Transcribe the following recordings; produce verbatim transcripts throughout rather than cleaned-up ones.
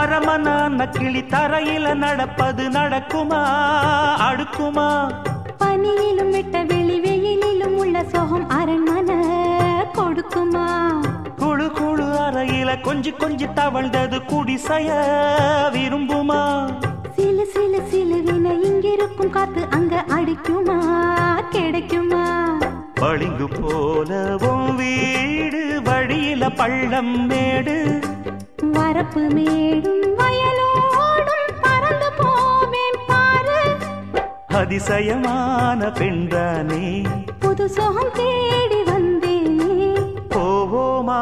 அரமனான கிளி தரையில நடப்பது நடக்குமா அடுக்குமா? பனியிலும் விட்ட வெளி வெயிலிலும் உள்ள சோகம் அரண்மனை கொடுக்குமா? குழு குழு அறையில கொஞ்சி கொஞ்சி தவழ்ந்தது குடிசைய விரும்புமா? சிலு சிலு சிலுவின இங்கிருக்கும் காத்து அங்க அடிக்குமா கிடைக்குமா? பளிங்கு போலவும் வீடு வழியில பள்ளம் மேடு வரப்பு மேடும் வயலோடும் பறந்து போவேன் பாரு. அதிசயமான பெண்தானே புது சோகம் தேடி வந்தேனே. போவோமா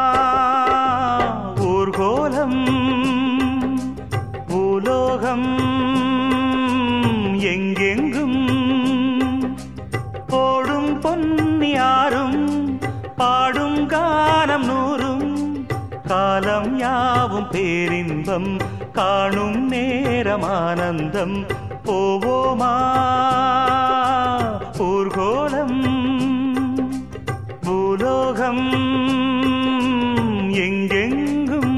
ஊர்கோலம் பூலோகம் எங்கெங்கும் போடும் பொன்னியாரும் பாடும் கானம் நூறும் காலம் யாவும் பேரின்பம் காணும் நேரம் ஆனந்தம். போவோமா ஊர்கோலம் பூலோகம் எங்கெங்கும்.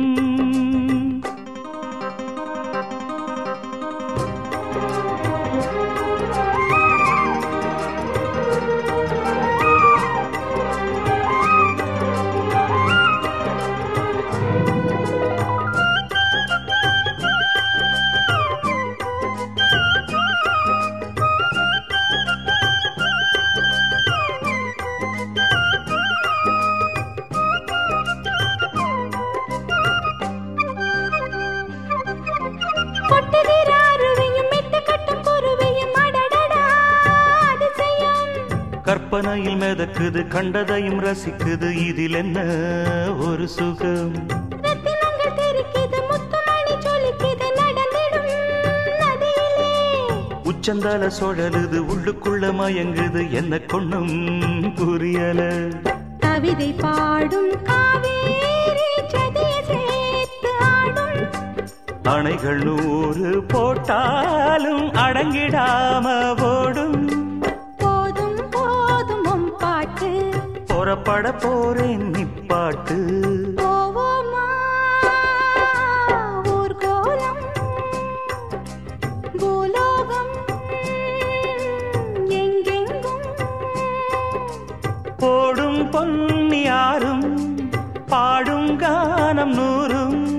கற்பனையில் மிதக்குது கண்டதையும் ரசிக்குது இதில் என்ன ஒரு சுகம்? உச்சந்தால சுழலுது உள்ளுக்குள்ள மயங்குது என்ன கொண்ணும் புரியல. கவிதை பாடும் காவேரி ஜதியை சேர்த்து ஆடும். அணைகள் நூறு போட்டாலும் அடங்கிடாம ஓடும். புறப்பட போறேன் நிப்பாட்டு. போவோமா ஊர்கோலம் பூலோகம் எங்கெங்கும் போடும் பொன்னியாரும் பாடும் கானம் நூறும்